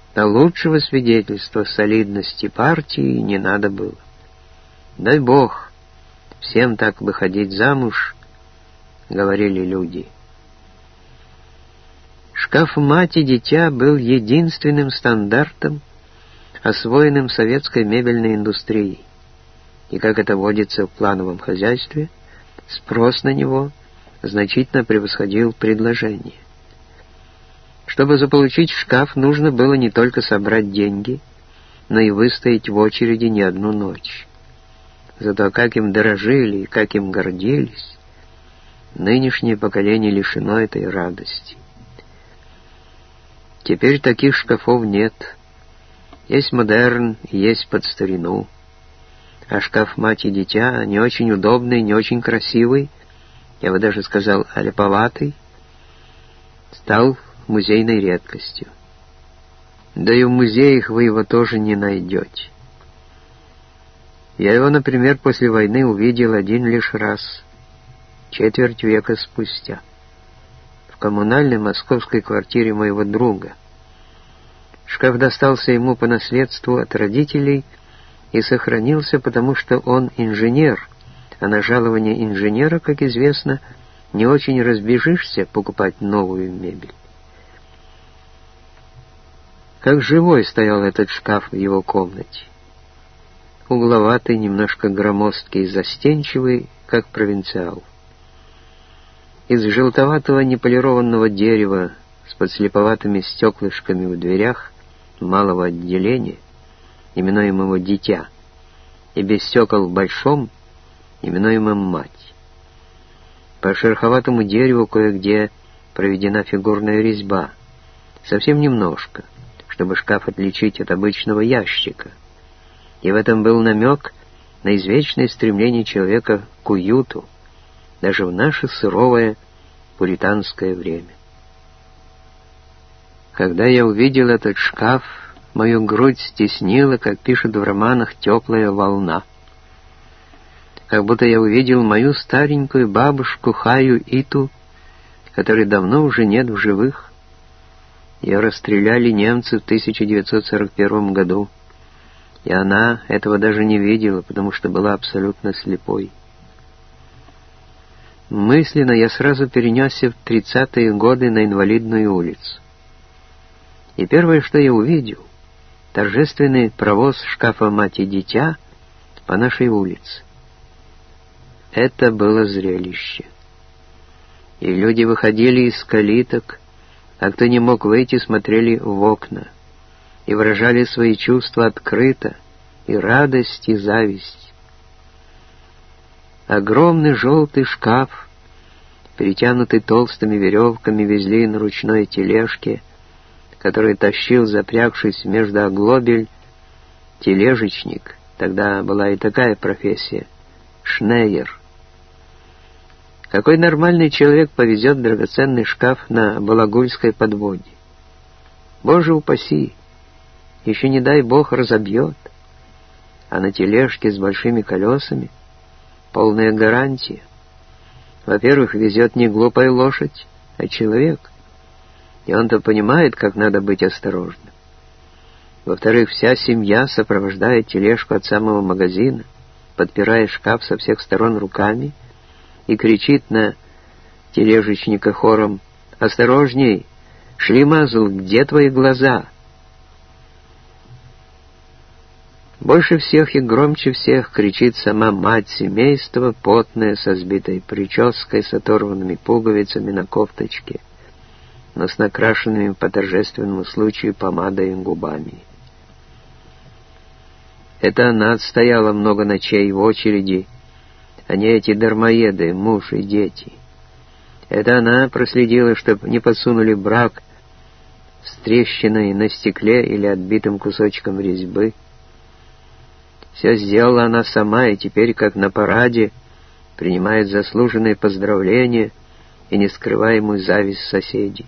А лучшего свидетельства солидности партии не надо было. Дай Бог всем так выходить замуж, говорили люди. Шкаф «Мать и дитя» был единственным стандартом, освоенным советской мебельной индустрией. И, как это водится в плановом хозяйстве, спрос на него значительно превосходил предложение. Чтобы заполучить шкаф, нужно было не только собрать деньги, но и выстоять в очереди не одну ночь. Зато как им дорожили и как им гордились, нынешнее поколение лишено этой радости. Теперь таких шкафов нет. Есть модерн, есть под старину. А шкаф «Мать и дитя» не очень удобный, не очень красивый, я бы даже сказал, аляповатый, стал музейной редкостью. Да и в музеях вы его тоже не найдете. Я его, например, после войны увидел один лишь раз, четверть века спустя, в коммунальной московской квартире моего друга. Шкаф достался ему по наследству от родителей и сохранился, потому что он инженер, а на жалование инженера, как известно, не очень разбежишься покупать новую мебель. Как живой стоял этот шкаф в его комнате. Угловатый, немножко громоздкий, застенчивый, как провинциал. Из желтоватого неполированного дерева с подслеповатыми стеклышками в дверях малого отделения, именуемого «Дитя», и без стекол в большом, именуемом «Мать». По шероховатому дереву кое-где проведена фигурная резьба, совсем немножко, чтобы шкаф отличить от обычного ящика. И в этом был намек на извечное стремление человека к уюту, даже в наше сыровое пуританское время. Когда я увидел этот шкаф, мою грудь стеснила, как пишут в романах, теплая волна. Как будто я увидел мою старенькую бабушку Хаю Иту, которой давно уже нет в живых. Ее расстреляли немцы в 1941 году, и она этого даже не видела, потому что была абсолютно слепой. Мысленно я сразу перенесся в 30-е годы на Инвалидную улицу. И первое, что я увидел, торжественный провоз шкафа «Мать и дитя» по нашей улице. Это было зрелище. И люди выходили из калиток, а кто не мог выйти, смотрели в окна и выражали свои чувства открыто, и радость, и зависть. Огромный желтый шкаф, перетянутый толстыми веревками, везли на ручной тележке, который тащил, запрягшись между оглобель, тележечник. Тогда была и такая профессия — шнеер. Какой нормальный человек повезет драгоценный шкаф на Балагульской подводе? Боже упаси! Еще не дай Бог разобьет. А на тележке с большими колесами полная гарантия. Во-первых, везет не глупая лошадь, а человек. И он-то понимает, как надо быть осторожным. Во-вторых, вся семья сопровождает тележку от самого магазина, подпирая шкаф со всех сторон руками, и кричит на тележечника хором: «Осторожней! Шлемазл, где твои глаза?» Больше всех и громче всех кричит сама мать семейства, потная, со сбитой прической, с оторванными пуговицами на кофточке, но с накрашенными по торжественному случаю помадой и губами. Это она отстояла много ночей в очереди, а не эти дармоеды, муж и дети. Это она проследила, чтобы не подсунули брак с трещиной на стекле или отбитым кусочком резьбы. Все сделала она сама, и теперь, как на параде, принимает заслуженные поздравления и нескрываемую зависть соседей.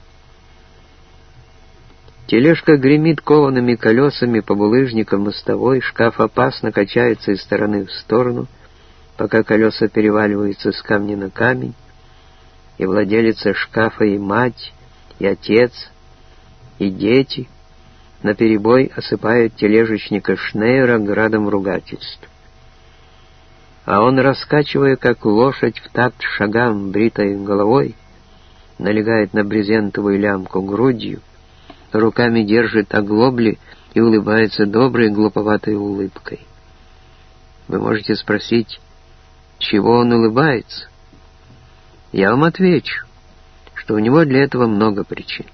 Тележка гремит коваными колесами по булыжникам мостовой, шкаф опасно качается из стороны в сторону, пока колеса переваливаются с камня на камень, и владелица шкафа, и мать, и отец, и дети наперебой осыпает тележечника Шнейера градом ругательств. А он, раскачивая, как лошадь в такт шагам бритой головой, налегает на брезентовую лямку грудью, руками держит оглобли и улыбается доброй глуповатой улыбкой. Вы можете спросить, чего он улыбается? Я вам отвечу, что у него для этого много причин.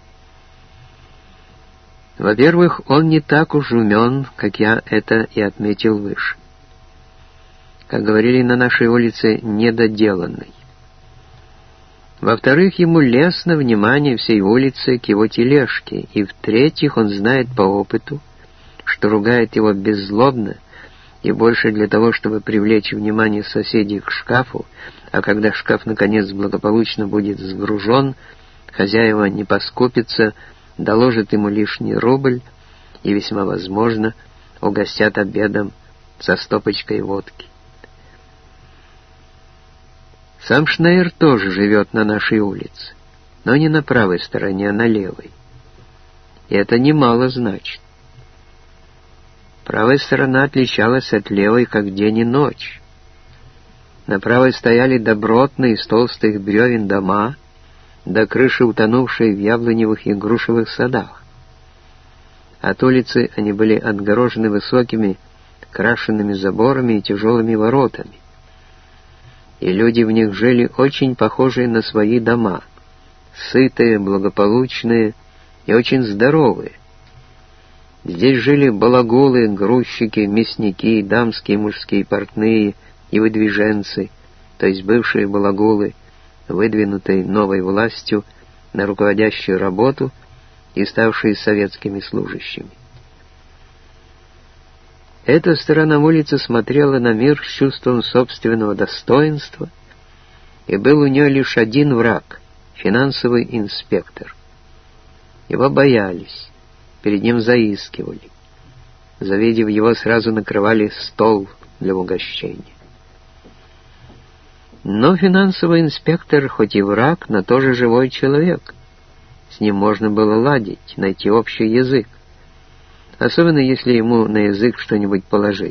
Во-первых, он не так уж умен, как я это и отметил выше. Как говорили на нашей улице, недоделанный. Во-вторых, ему лестно внимание всей улицы к его тележке. И в-третьих, он знает по опыту, что ругает его беззлобно и больше для того, чтобы привлечь внимание соседей к шкафу, а когда шкаф наконец благополучно будет сгружен, хозяева не поскупятся, доложат ему лишний рубль и, весьма возможно, угостят обедом со стопочкой водки. Сам Шнейер тоже живет на нашей улице, но не на правой стороне, а на левой. И это немало значит. Правая сторона отличалась от левой, как день и ночь. На правой стояли добротные из толстых бревен дома, до крыши утонувшие в яблоневых и грушевых садах. От улицы они были отгорожены высокими, крашенными заборами и тяжелыми воротами. И люди в них жили очень похожие на свои дома, сытые, благополучные и очень здоровые. Здесь жили балагулы, грузчики, мясники, дамские и мужские портные и выдвиженцы, то есть бывшие балагулы, выдвинутые новой властью на руководящую работу и ставшие советскими служащими. Эта сторона улицы смотрела на мир с чувством собственного достоинства, и был у нее лишь один враг — финансовый инспектор. Его боялись, перед ним заискивали. Завидев его, сразу накрывали стол для угощения. Но финансовый инспектор, хоть и враг, но тоже живой человек. С ним можно было ладить, найти общий язык. Особенно, если ему на язык что-нибудь положить.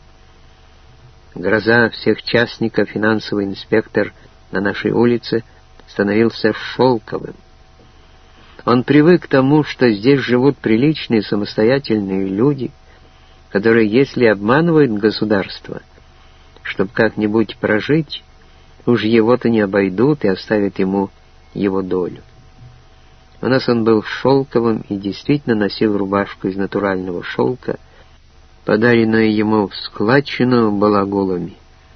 Гроза всех частников, финансовый инспектор на нашей улице становился шелковым. Он привык к тому, что здесь живут приличные самостоятельные люди, которые, если обманывают государство, чтобы как-нибудь прожить, уж его-то не обойдут и оставят ему его долю. У нас он был шелковым и действительно носил рубашку из натурального шелка, подаренную ему в складчину балагулами.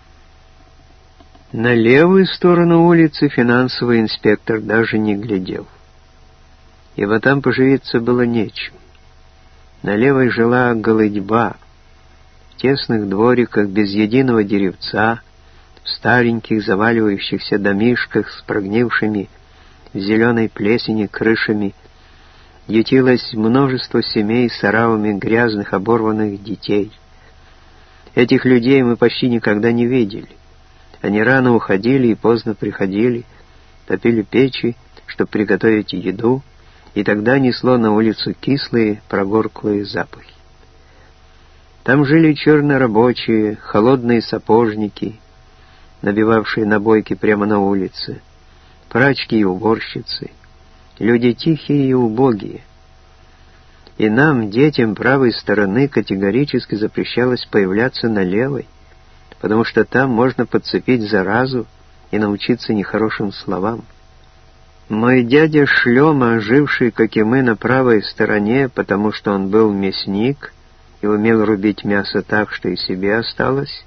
На левую сторону улицы финансовый инспектор даже не глядел, ибо там поживиться было нечем. На левой жила голыдьба, в тесных двориках без единого деревца, в стареньких заваливающихся домишках с прогнившими в зеленой плесени крышами, ютилось множество семей с оравами грязных оборванных детей. Этих людей мы почти никогда не видели. Они рано уходили и поздно приходили, топили печи, чтобы приготовить еду, и тогда несло на улицу кислые, прогорклые запахи. Там жили чернорабочие, холодные сапожники, набивавшие набойки прямо на улице, прачки и уборщицы, люди тихие и убогие. И нам, детям правой стороны, категорически запрещалось появляться на левой, потому что там можно подцепить заразу и научиться нехорошим словам. Мой дядя Шлема, живший, как и мы, на правой стороне, потому что он был мясник и умел рубить мясо так, что и себе осталось,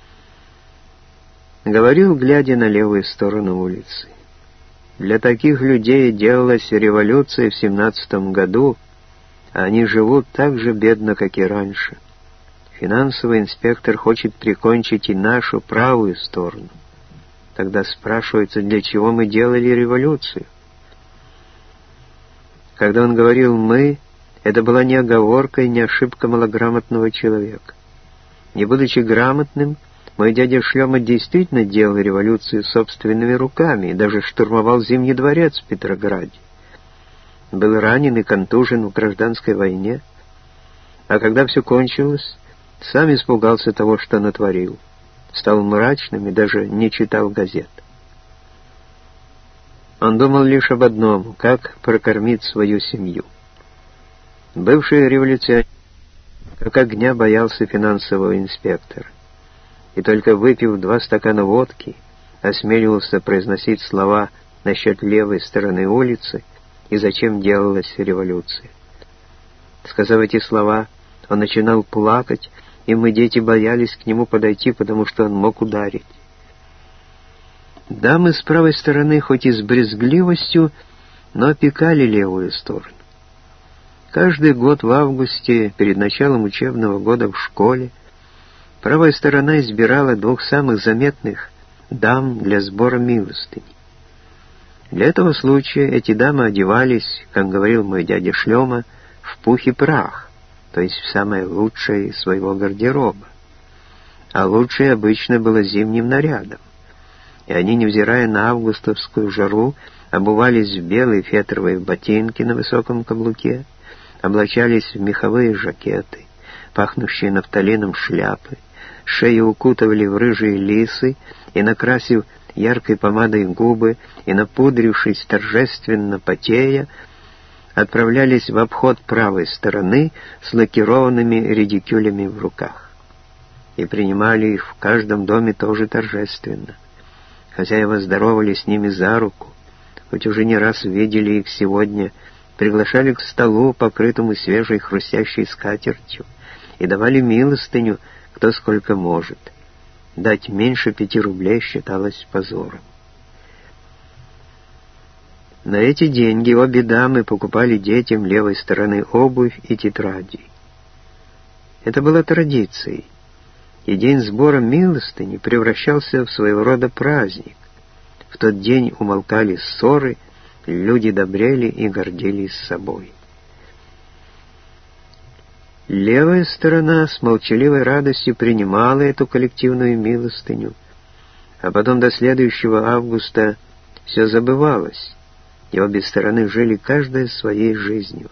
говорил, глядя на левую сторону улицы: для таких людей делалась революция в 17 году, а они живут так же бедно, как и раньше. Финансовый инспектор хочет прикончить и нашу правую сторону. Тогда спрашивается, для чего мы делали революцию? Когда он говорил «мы», это была не оговорка и не ошибка малограмотного человека. Не будучи грамотным, мой дядя Шлема действительно делал революцию собственными руками и даже штурмовал Зимний дворец в Петрограде. был ранен и контужен в гражданской войне, а когда все кончилось, сам испугался того, что натворил, стал мрачным и даже не читал газет. Он думал лишь об одном — как прокормить свою семью. Бывший революционер как огня боялся финансового инспектора, и только выпив 2 стакана водки, осмеливался произносить слова насчет левой стороны улицы и зачем делалась революция. Сказав эти слова, он начинал плакать, и мы, дети, боялись к нему подойти, потому что он мог ударить. Дамы с правой стороны, хоть и с брезгливостью, но опекали левую сторону. Каждый год в августе, перед началом учебного года в школе, правая сторона избирала 2 самых заметных дам для сбора милостыни. Для этого случая эти дамы одевались, как говорил мой дядя Шлема, в пух и прах, то есть в самое лучшее из своего гардероба. А лучшее обычно было зимним нарядом. И они, невзирая на августовскую жару, обувались в белые фетровые ботинки на высоком каблуке, облачались в меховые жакеты, пахнущие нафталином шляпы, шеи укутывали в рыжие лисы и, накрасив яркой помадой губы и напудрившись торжественно потея, отправлялись в обход правой стороны с лакированными редикюлями в руках. И принимали их в каждом доме тоже торжественно. Хозяева здоровали с ними за руку, хоть уже не раз видели их сегодня, приглашали к столу, покрытому свежей хрустящей скатертью, и давали милостыню, кто сколько может. Дать меньше 5 рублей считалось позором. На эти деньги обе дамы покупали детям левой стороны обувь и тетради. Это была традицией, и день сбора милостыни превращался в своего рода праздник. В тот день умолкали ссоры, люди добрели и гордились собой. Левая сторона с молчаливой радостью принимала эту коллективную милостыню, а потом до следующего августа все забывалось, и обе стороны жили каждая своей жизнью.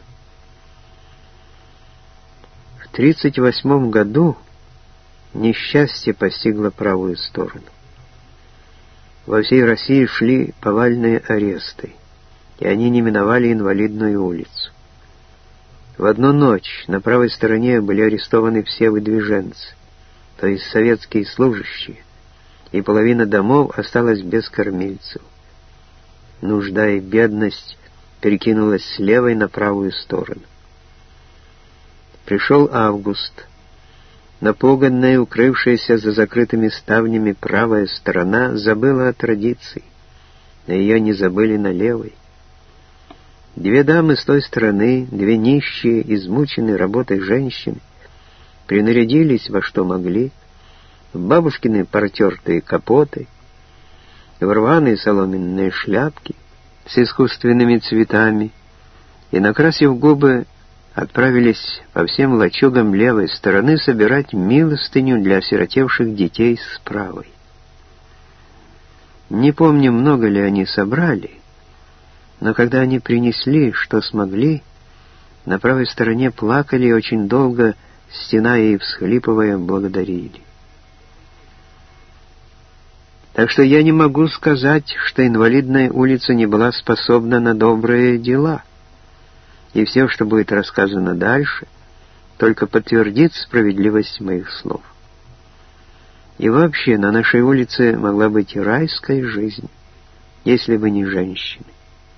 В 1938 году несчастье постигло правую сторону. Во всей России шли повальные аресты, и они не миновали Инвалидную улицу. В одну ночь на правой стороне были арестованы все выдвиженцы, то есть советские служащие, и половина домов осталась без кормильцев. Нужда и бедность перекинулась с левой на правую сторону. Пришел август. Напуганная, укрывшаяся за закрытыми ставнями правая сторона забыла о традиции, но ее не забыли на левой. 2 дамы с той стороны, 2 нищие, измученные работой женщины, принарядились во что могли, в бабушкины протертые капоты, в рваные соломенные шляпки с искусственными цветами, и, накрасив губы, отправились по всем лачугам левой стороны собирать милостыню для осиротевших детей с правой. Не помню, много ли они собрали, но когда они принесли, что смогли, на правой стороне плакали и очень долго, стеная и всхлипывая, благодарили. Так что я не могу сказать, что Инвалидная улица не была способна на добрые дела. И все, что будет рассказано дальше, только подтвердит справедливость моих слов. И вообще, на нашей улице могла быть райская жизнь, если бы не женщины.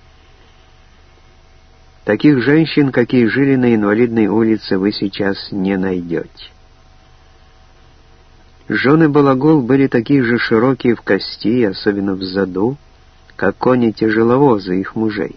Таких женщин, какие жили на Инвалидной улице, вы сейчас не найдете. Жены балагол были такие же широкие в кости, особенно в заду, как кони-тяжеловозы их мужей.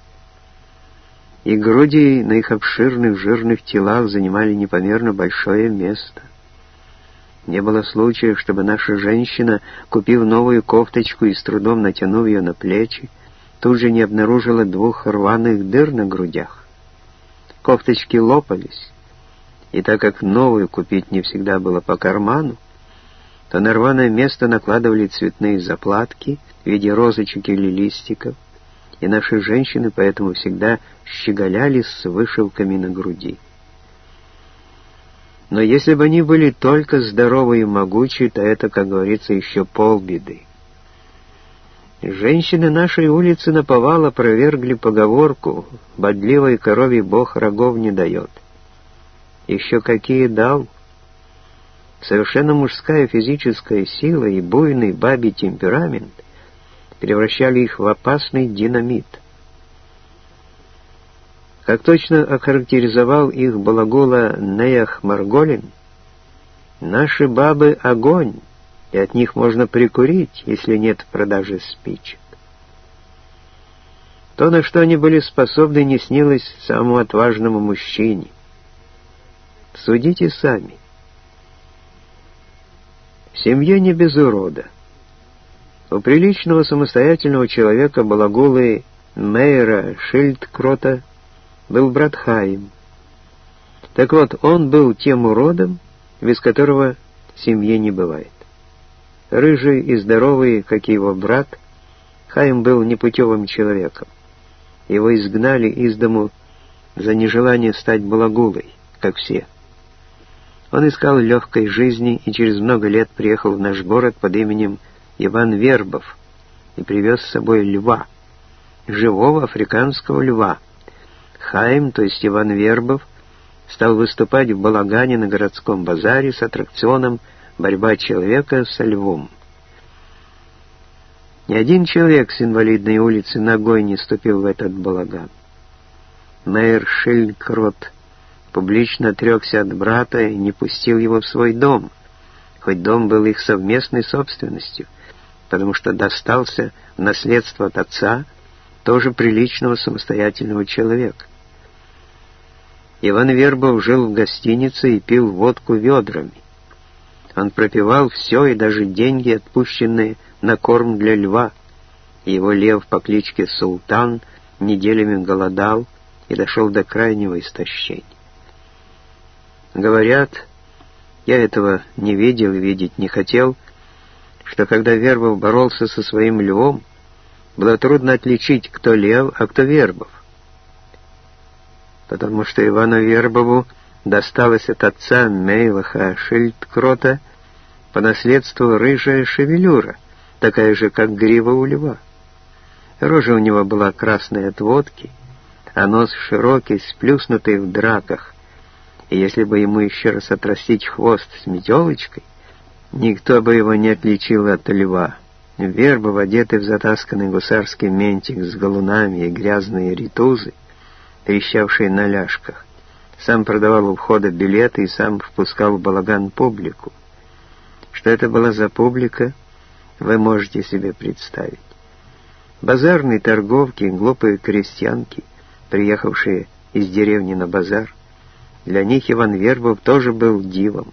И груди на их обширных жирных телах занимали непомерно большое место. Не было случая, чтобы наша женщина, купив новую кофточку и с трудом натянув ее на плечи, тут же не обнаружила 2 рваных дыр на грудях. Кофточки лопались, и так как новую купить не всегда было по карману, то на рваное место накладывали цветные заплатки в виде розочек или листиков, и наши женщины поэтому всегда щеголяли с вышивками на груди. Но если бы они были только здоровы и могучи, то это, как говорится, еще полбеды. Женщины нашей улицы наповал опровергли поговорку «Бодливой корове Бог рогов не дает». Еще какие дал! Совершенно мужская физическая сила и буйный бабий темперамент превращали их в опасный динамит. Как точно охарактеризовал их балагула Неях Марголин, «Наши бабы — огонь, и от них можно прикурить, если нет продажи спичек». То, на что они были способны, не снилось самому отважному мужчине. Судите сами. В семье не без урода. У приличного самостоятельного человека балагулы Мейера Шильдкрота был брат Хаим. Так вот, он был тем уродом, без которого в семье не бывает. Рыжий и здоровый, как и его брат, Хаим был непутевым человеком. Его изгнали из дому за нежелание стать балагулой, как все. Он искал легкой жизни и через много лет приехал в наш город под именем Иван Вербов и привез с собой льва, живого африканского льва. Хаим, то есть Иван Вербов, стал выступать в балагане на городском базаре с аттракционом «Борьба человека со львом». Ни один человек с инвалидной улицы ногой не ступил в этот балаган. Мейер Шильдкрот публично отрекся от брата и не пустил его в свой дом, хоть дом был их совместной собственностью, потому что достался в наследство от отца, тоже приличного самостоятельного человека. Иван Вербов жил в гостинице и пил водку ведрами. Он пропивал все и даже деньги, отпущенные на корм для льва, и его лев по кличке Султан неделями голодал и дошел до крайнего истощения. Говорят, я этого не видел и видеть не хотел, что когда Вербов боролся со своим львом, было трудно отличить, кто лев, а кто Вербов. Потому что Ивану Вербову досталось от отца Мейлаха Шильдкрота по наследству рыжая шевелюра, такая же, как грива у льва. Рожа у него была красная от водки, а нос широкий, сплюснутый в драках, и если бы ему еще раз отрастить хвост с метелочкой, никто бы его не отличил от льва. Вербов, одетый в затасканный гусарский ментик с галунами и грязные ритузы, трещавшие на ляжках, сам продавал у входа билеты и сам впускал в балаган публику. Что это была за публика, вы можете себе представить. Базарные торговки, глупые крестьянки, приехавшие из деревни на базар, для них Иван Вербов тоже был дивом.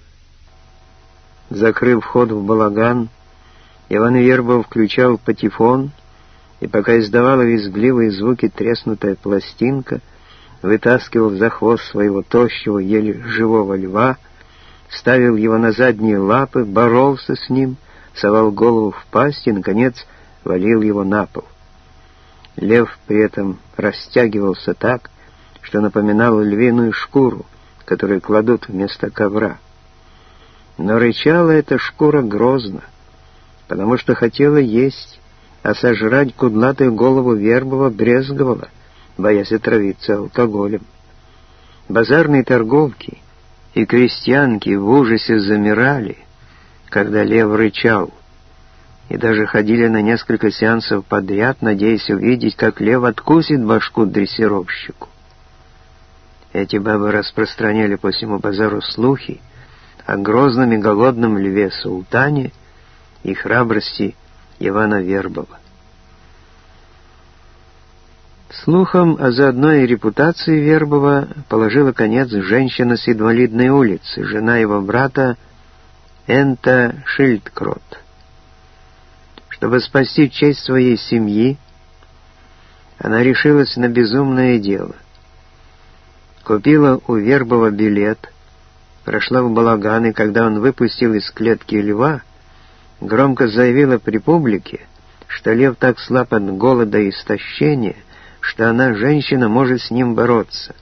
Закрыв вход в балаган, Иван Вербов включал патефон, и пока издавала визгливые звуки треснутая пластинка, вытаскивал за хвост своего тощего, еле живого льва, ставил его на задние лапы, боролся с ним, совал голову в пасть и, наконец, валил его на пол. Лев при этом растягивался так, что напоминал львиную шкуру, которую кладут вместо ковра. Но рычала эта шкура грозно, потому что хотела есть, а сожрать кудлатую голову Вербова брезговала, боясь отравиться алкоголем. Базарные торговки и крестьянки в ужасе замирали, когда лев рычал, и даже ходили на несколько сеансов подряд, надеясь увидеть, как лев откусит башку дрессировщику. Эти бабы распространяли по всему базару слухи о грозном и голодном льве Султане и храбрости Ивана Вербова. Слухам, а заодно и репутации Вербова положила конец женщина с инвалидной улицы, жена его брата Энта Шильдкрот. Чтобы спасти честь своей семьи, она решилась на безумное дело. Купила у Вербова билет, прошла в балаган, и когда он выпустил из клетки льва, громко заявила при публике, что лев так слаб от голода и истощения, что она, женщина, может с ним бороться.